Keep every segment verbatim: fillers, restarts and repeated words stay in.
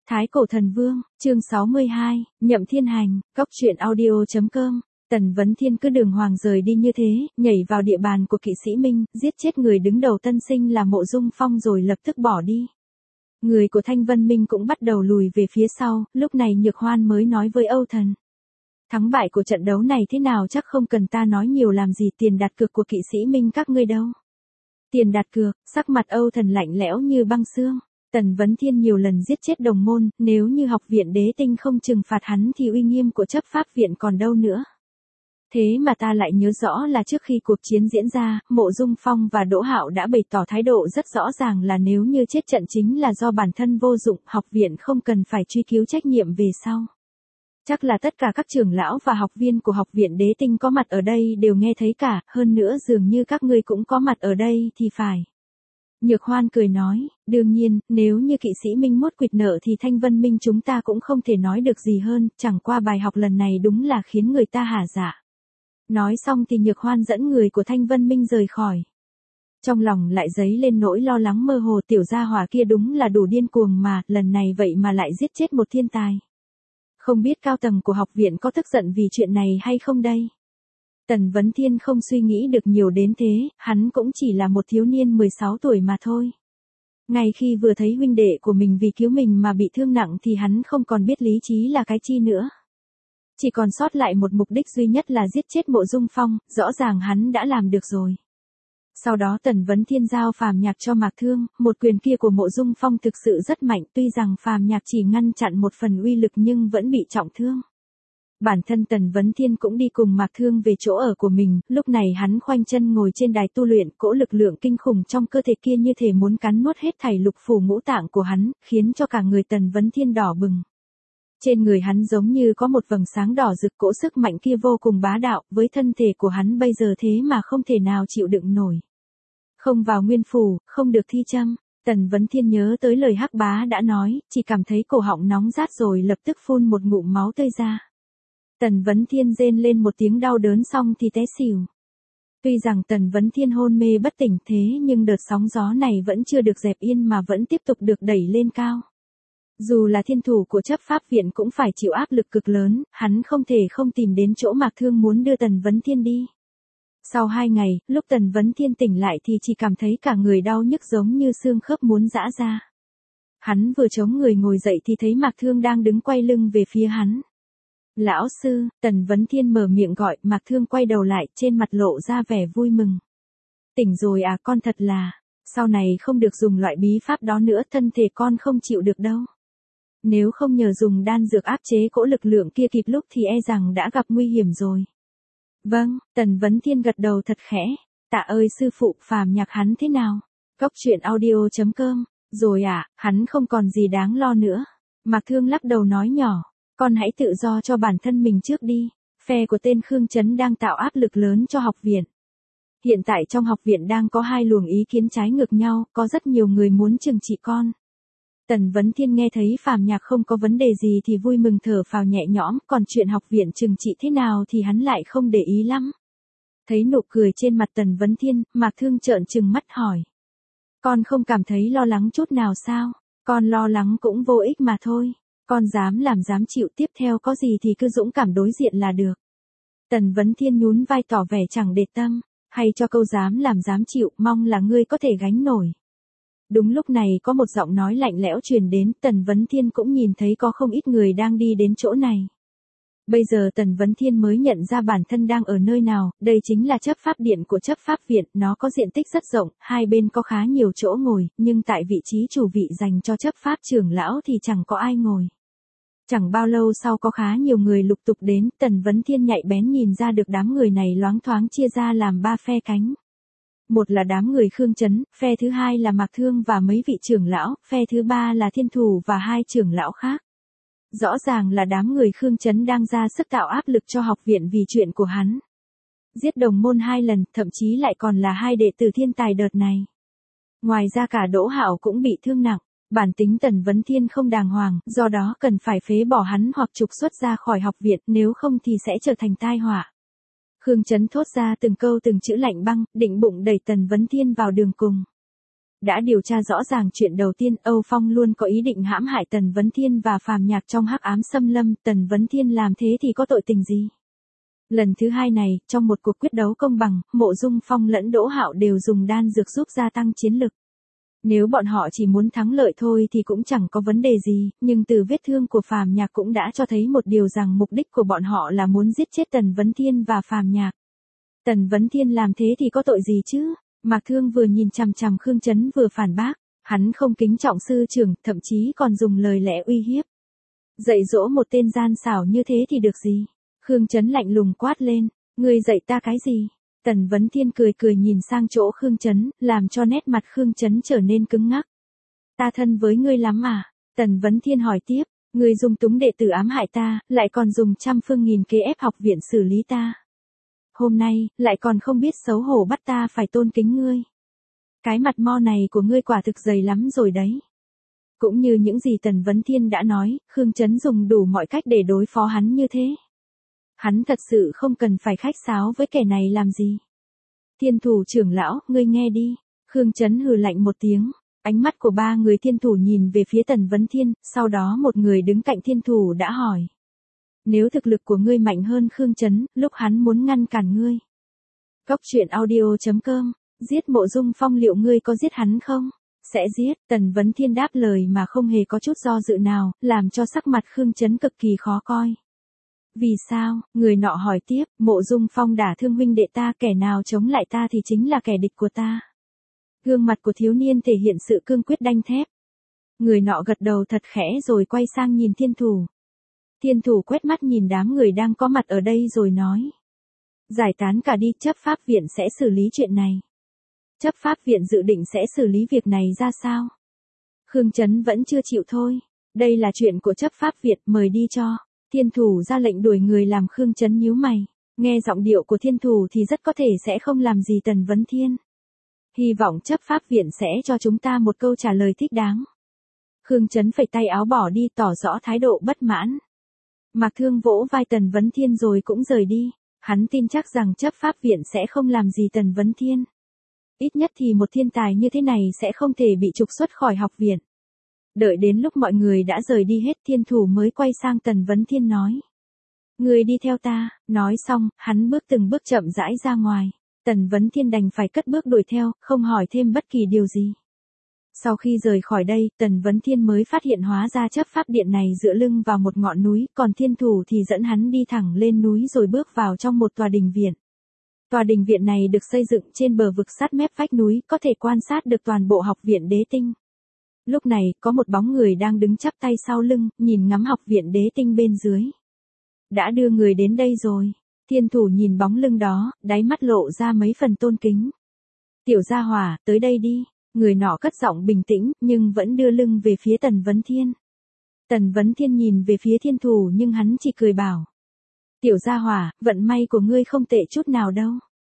Thái Cổ Thần Vương, chương sáu mươi hai, Nhậm Thiên Hành, Cốc truyện audio chấm com. Tần Vấn Thiên cứ đường hoàng rời đi như thế, nhảy vào địa bàn của kỵ sĩ Minh, giết chết người đứng đầu tân sinh là Mộ Dung Phong rồi lập tức bỏ đi. Người của Thanh Vân Minh cũng bắt đầu lùi về phía sau, lúc này Nhược Hoan mới nói với Âu Thần. Thắng bại của trận đấu này thế nào chắc không cần ta nói nhiều làm gì, tiền đặt cược của kỵ sĩ Minh các ngươi đâu. Tiền đặt cược, sắc mặt Âu Thần lạnh lẽo như băng xương. Tần Vấn Thiên nhiều lần giết chết đồng môn, nếu như học viện đế tinh không trừng phạt hắn thì uy nghiêm của chấp pháp viện còn đâu nữa. Thế mà ta lại nhớ rõ là trước khi cuộc chiến diễn ra, Mộ Dung Phong và Đỗ Hạo đã bày tỏ thái độ rất rõ ràng là nếu như chết trận chính là do bản thân vô dụng, học viện không cần phải truy cứu trách nhiệm về sau. Chắc là tất cả các trưởng lão và học viên của học viện đế tinh có mặt ở đây đều nghe thấy cả, hơn nữa dường như các ngươi cũng có mặt ở đây thì phải. Nhược Hoan cười nói, đương nhiên, nếu như kỵ sĩ Minh mốt quỵt nợ thì Thanh Vân Minh chúng ta cũng không thể nói được gì hơn, chẳng qua bài học lần này đúng là khiến người ta hả dạ. Nói xong thì Nhược Hoan dẫn người của Thanh Vân Minh rời khỏi. Trong lòng lại dấy lên nỗi lo lắng mơ hồ, tiểu gia hỏa kia đúng là đủ điên cuồng mà, lần này vậy mà lại giết chết một thiên tài. Không biết cao tầng của học viện có tức giận vì chuyện này hay không đây? Tần Vấn Thiên không suy nghĩ được nhiều đến thế, hắn cũng chỉ là một thiếu niên mười sáu tuổi mà thôi. Ngay khi vừa thấy huynh đệ của mình vì cứu mình mà bị thương nặng thì hắn không còn biết lý trí là cái chi nữa. Chỉ còn sót lại một mục đích duy nhất là giết chết Mộ Dung Phong, rõ ràng hắn đã làm được rồi. Sau đó Tần Vấn Thiên giao Phàm Nhạc cho Mạc Thương, một quyền kia của Mộ Dung Phong thực sự rất mạnh, tuy rằng Phàm Nhạc chỉ ngăn chặn một phần uy lực nhưng vẫn bị trọng thương. Bản thân Tần Vấn Thiên cũng đi cùng Mạc Thương về chỗ ở của mình, lúc này hắn khoanh chân ngồi trên đài tu luyện, cỗ lực lượng kinh khủng trong cơ thể kia như thể muốn cắn nuốt hết thảy lục phủ ngũ tạng của hắn, khiến cho cả người Tần Vấn Thiên đỏ bừng. Trên người hắn giống như có một vầng sáng đỏ rực, cỗ sức mạnh kia vô cùng bá đạo, với thân thể của hắn bây giờ thế mà không thể nào chịu đựng nổi. Không vào nguyên phủ, không được thi châm. Tần Vấn Thiên nhớ tới lời Hắc Bá đã nói, chỉ cảm thấy cổ họng nóng rát rồi lập tức phun một ngụm máu tươi ra. Tần Vấn Thiên rên lên một tiếng đau đớn xong thì té xỉu. Tuy rằng Tần Vấn Thiên hôn mê bất tỉnh thế nhưng đợt sóng gió này vẫn chưa được dẹp yên mà vẫn tiếp tục được đẩy lên cao. Dù là thiên thủ của chấp pháp viện cũng phải chịu áp lực cực lớn, hắn không thể không tìm đến chỗ Mạc Thương muốn đưa Tần Vấn Thiên đi. Sau hai ngày, lúc Tần Vấn Thiên tỉnh lại thì chỉ cảm thấy cả người đau nhức giống như xương khớp muốn giã ra. Hắn vừa chống người ngồi dậy thì thấy Mạc Thương đang đứng quay lưng về phía hắn. Lão sư, Tần Vấn Thiên mở miệng gọi, Mạc Thương quay đầu lại, trên mặt lộ ra vẻ vui mừng. Tỉnh rồi à, con thật là, sau này không được dùng loại bí pháp đó nữa, thân thể con không chịu được đâu. Nếu không nhờ dùng đan dược áp chế cỗ lực lượng kia kịp lúc thì e rằng đã gặp nguy hiểm rồi. Vâng, Tần Vấn Thiên gật đầu thật khẽ. Tạ ơi sư phụ, Phàm Nhạc hắn thế nào? Cốc truyện audio chấm com. Rồi à, hắn không còn gì đáng lo nữa. Mạc Thương lắc đầu nói nhỏ. Con hãy tự do cho bản thân mình trước đi. Phe của tên Khương Chấn đang tạo áp lực lớn cho học viện. Hiện tại trong học viện đang có hai luồng ý kiến trái ngược nhau, có rất nhiều người muốn trừng trị con. Tần Vấn Thiên nghe thấy Phàm Nhạc không có vấn đề gì thì vui mừng thở phào nhẹ nhõm, còn chuyện học viện trừng trị thế nào thì hắn lại không để ý lắm. Thấy nụ cười trên mặt Tần Vấn Thiên, Mạc Thương trợn trừng mắt hỏi. Con không cảm thấy lo lắng chút nào sao? Con lo lắng cũng vô ích mà thôi. Con dám làm dám chịu, tiếp theo có gì thì cứ dũng cảm đối diện là được. Tần Vấn Thiên nhún vai tỏ vẻ chẳng để tâm. Hay cho câu dám làm dám chịu, mong là ngươi có thể gánh nổi. Đúng lúc này có một giọng nói lạnh lẽo truyền đến, Tần Vấn Thiên cũng nhìn thấy có không ít người đang đi đến chỗ này. Bây giờ Tần Vấn Thiên mới nhận ra bản thân đang ở nơi nào, đây chính là chấp pháp điện của chấp pháp viện, nó có diện tích rất rộng, hai bên có khá nhiều chỗ ngồi, nhưng tại vị trí chủ vị dành cho chấp pháp trưởng lão thì chẳng có ai ngồi. Chẳng bao lâu sau có khá nhiều người lục tục đến, Tần Vấn Thiên nhạy bén nhìn ra được đám người này loáng thoáng chia ra làm ba phe cánh. Một là đám người Khương Chấn, phe thứ hai là Mạc Thương và mấy vị trưởng lão, phe thứ ba là thiên thủ và hai trưởng lão khác. Rõ ràng là đám người Khương Chấn đang ra sức tạo áp lực cho học viện vì chuyện của hắn. Giết đồng môn hai lần, thậm chí lại còn là hai đệ tử thiên tài đợt này. Ngoài ra cả Đỗ Hạo cũng bị thương nặng, bản tính Tần Vấn Thiên không đàng hoàng, do đó cần phải phế bỏ hắn hoặc trục xuất ra khỏi học viện, nếu không thì sẽ trở thành tai họa. Khương Chấn thốt ra từng câu từng chữ lạnh băng, định bụng đẩy Tần Vấn Thiên vào đường cùng. Đã điều tra rõ ràng chuyện đầu tiên, Âu Phong luôn có ý định hãm hại Tần Vấn Thiên và Phàm Nhạc trong hắc ám xâm lâm, Tần Vấn Thiên làm thế thì có tội tình gì? Lần thứ hai này, trong một cuộc quyết đấu công bằng, Mộ Dung Phong lẫn Đỗ Hạo đều dùng đan dược giúp gia tăng chiến lực. Nếu bọn họ chỉ muốn thắng lợi thôi thì cũng chẳng có vấn đề gì, nhưng từ vết thương của Phàm Nhạc cũng đã cho thấy một điều rằng mục đích của bọn họ là muốn giết chết Tần Vấn Thiên và Phàm Nhạc. Tần Vấn Thiên làm thế thì có tội gì chứ? Mạc Thương vừa nhìn chằm chằm Khương Chấn vừa phản bác, hắn không kính trọng sư trưởng, thậm chí còn dùng lời lẽ uy hiếp. Dạy dỗ một tên gian xảo như thế thì được gì? Khương Chấn lạnh lùng quát lên, ngươi dạy ta cái gì? Tần Vấn Thiên cười cười nhìn sang chỗ Khương Chấn, làm cho nét mặt Khương Chấn trở nên cứng ngắc. Ta thân với ngươi lắm à? Tần Vấn Thiên hỏi tiếp, ngươi dùng túng đệ tử ám hại ta, lại còn dùng trăm phương nghìn kế ép học viện xử lý ta. Hôm nay, lại còn không biết xấu hổ bắt ta phải tôn kính ngươi. Cái mặt mo này của ngươi quả thực dày lắm rồi đấy. Cũng như những gì Tần Vấn Thiên đã nói, Khương Chấn dùng đủ mọi cách để đối phó hắn như thế. Hắn thật sự không cần phải khách sáo với kẻ này làm gì. Thiên thủ trưởng lão, ngươi nghe đi. Khương Chấn hừ lạnh một tiếng. Ánh mắt của ba người thiên thủ nhìn về phía Tần Vấn Thiên, sau đó một người đứng cạnh thiên thủ đã hỏi. Nếu thực lực của ngươi mạnh hơn Khương Chấn, lúc hắn muốn ngăn cản ngươi. Cốc truyện audio chấm com, giết Mộ Dung Phong liệu ngươi có giết hắn không? Sẽ giết, Tần Vấn Thiên đáp lời mà không hề có chút do dự nào, làm cho sắc mặt Khương Chấn cực kỳ khó coi. Vì sao? Người nọ hỏi tiếp, Mộ Dung Phong đả thương huynh đệ ta, kẻ nào chống lại ta thì chính là kẻ địch của ta. Gương mặt của thiếu niên thể hiện sự cương quyết đanh thép. Người nọ gật đầu thật khẽ rồi quay sang nhìn thiên thủ. Thiên thủ quét mắt nhìn đám người đang có mặt ở đây rồi nói. Giải tán cả đi, chấp pháp viện sẽ xử lý chuyện này. Chấp pháp viện dự định sẽ xử lý việc này ra sao? Khương Chấn vẫn chưa chịu thôi. Đây là chuyện của chấp pháp viện, mời đi cho. Thiên thủ ra lệnh đuổi người làm Khương Chấn nhíu mày. Nghe giọng điệu của thiên thủ thì rất có thể sẽ không làm gì Tần Vấn Thiên. Hy vọng chấp pháp viện sẽ cho chúng ta một câu trả lời thích đáng. Khương Chấn phẩy tay áo bỏ đi, tỏ rõ thái độ bất mãn. Mạc Thương vỗ vai Tần Vấn Thiên rồi cũng rời đi. Hắn tin chắc rằng chấp pháp viện sẽ không làm gì Tần Vấn Thiên. Ít nhất thì một thiên tài như thế này sẽ không thể bị trục xuất khỏi học viện. Đợi đến lúc mọi người đã rời đi hết, thiên thủ mới quay sang Tần Vấn Thiên nói. Người đi theo ta, nói xong, hắn bước từng bước chậm rãi ra ngoài. Tần Vấn Thiên đành phải cất bước đuổi theo, không hỏi thêm bất kỳ điều gì. Sau khi rời khỏi đây, Tần Vấn Thiên mới phát hiện hóa ra chấp pháp điện này dựa lưng vào một ngọn núi, còn thiên thủ thì dẫn hắn đi thẳng lên núi rồi bước vào trong một tòa đình viện. Tòa đình viện này được xây dựng trên bờ vực sát mép vách núi, có thể quan sát được toàn bộ học viện Đế Tinh. Lúc này, có một bóng người đang đứng chắp tay sau lưng, nhìn ngắm học viện Đế Tinh bên dưới. Đã đưa người đến đây rồi. Thiên thủ nhìn bóng lưng đó, đáy mắt lộ ra mấy phần tôn kính. Tiểu gia hỏa, tới đây đi. Người nọ cất giọng bình tĩnh, nhưng vẫn đưa lưng về phía Tần Vấn Thiên. Tần Vấn Thiên nhìn về phía thiên thủ nhưng hắn chỉ cười bảo. Tiểu gia hỏa, vận may của ngươi không tệ chút nào đâu.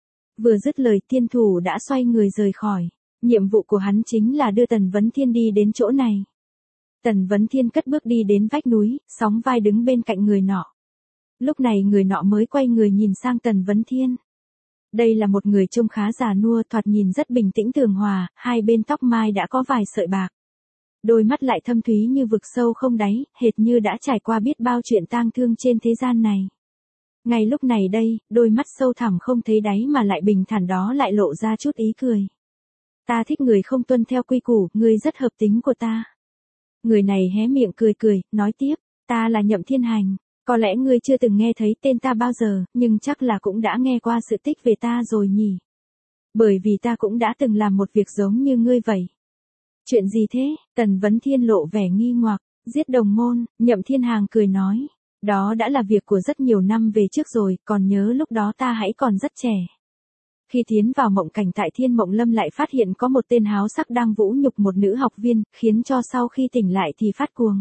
Vừa dứt lời, thiên thủ đã xoay người rời khỏi. Nhiệm vụ của hắn chính là đưa Tần Vấn Thiên đi đến chỗ này. Tần Vấn Thiên cất bước đi đến vách núi, sóng vai đứng bên cạnh người nọ. Lúc này người nọ mới quay người nhìn sang Tần Vấn Thiên. Đây là một người trông khá già nua, thoạt nhìn rất bình tĩnh tường hòa, hai bên tóc mai đã có vài sợi bạc. Đôi mắt lại thâm thúy như vực sâu không đáy, hệt như đã trải qua biết bao chuyện tang thương trên thế gian này. Ngay lúc này đây, đôi mắt sâu thẳm không thấy đáy mà lại bình thản đó lại lộ ra chút ý cười. Ta thích người không tuân theo quy củ, ngươi rất hợp tính của ta. Người này hé miệng cười cười, nói tiếp, ta là Nhậm Thiên Hành. Có lẽ ngươi chưa từng nghe thấy tên ta bao giờ, nhưng chắc là cũng đã nghe qua sự tích về ta rồi nhỉ. Bởi vì ta cũng đã từng làm một việc giống như ngươi vậy. Chuyện gì thế? Tần Vấn Thiên lộ vẻ nghi hoặc. Giết đồng môn, Nhậm Thiên Hàng cười nói. Đó đã là việc của rất nhiều năm về trước rồi, còn nhớ lúc đó ta hãy còn rất trẻ. Khi tiến vào mộng cảnh tại Thiên Mộng Lâm lại phát hiện có một tên háo sắc đang vũ nhục một nữ học viên, khiến cho sau khi tỉnh lại thì phát cuồng.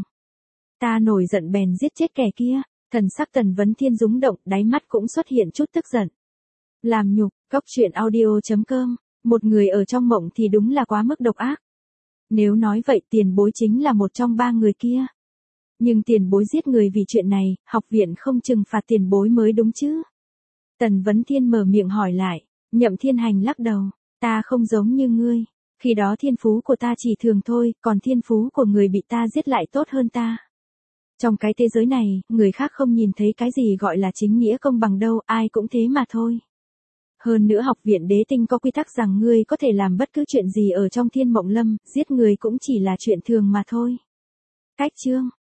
Ta nổi giận bèn giết chết kẻ kia. Thần sắc Tần Vấn Thiên rúng động, đáy mắt cũng xuất hiện chút tức giận. Làm nhục, cốc truyện audio chấm com, một người ở trong mộng thì đúng là quá mức độc ác. Nếu nói vậy tiền bối chính là một trong ba người kia. Nhưng tiền bối giết người vì chuyện này, học viện không trừng phạt tiền bối mới đúng chứ. Tần Vấn Thiên mở miệng hỏi lại, Nhậm Thiên Hành lắc đầu, ta không giống như ngươi. Khi đó thiên phú của ta chỉ thường thôi, còn thiên phú của người bị ta giết lại tốt hơn ta. Trong cái thế giới này, người khác không nhìn thấy cái gì gọi là chính nghĩa công bằng đâu, ai cũng thế mà thôi. Hơn nữa học viện đế tinh có quy tắc rằng ngươi có thể làm bất cứ chuyện gì ở trong thiên mộng lâm, giết người cũng chỉ là chuyện thường mà thôi. Cách chương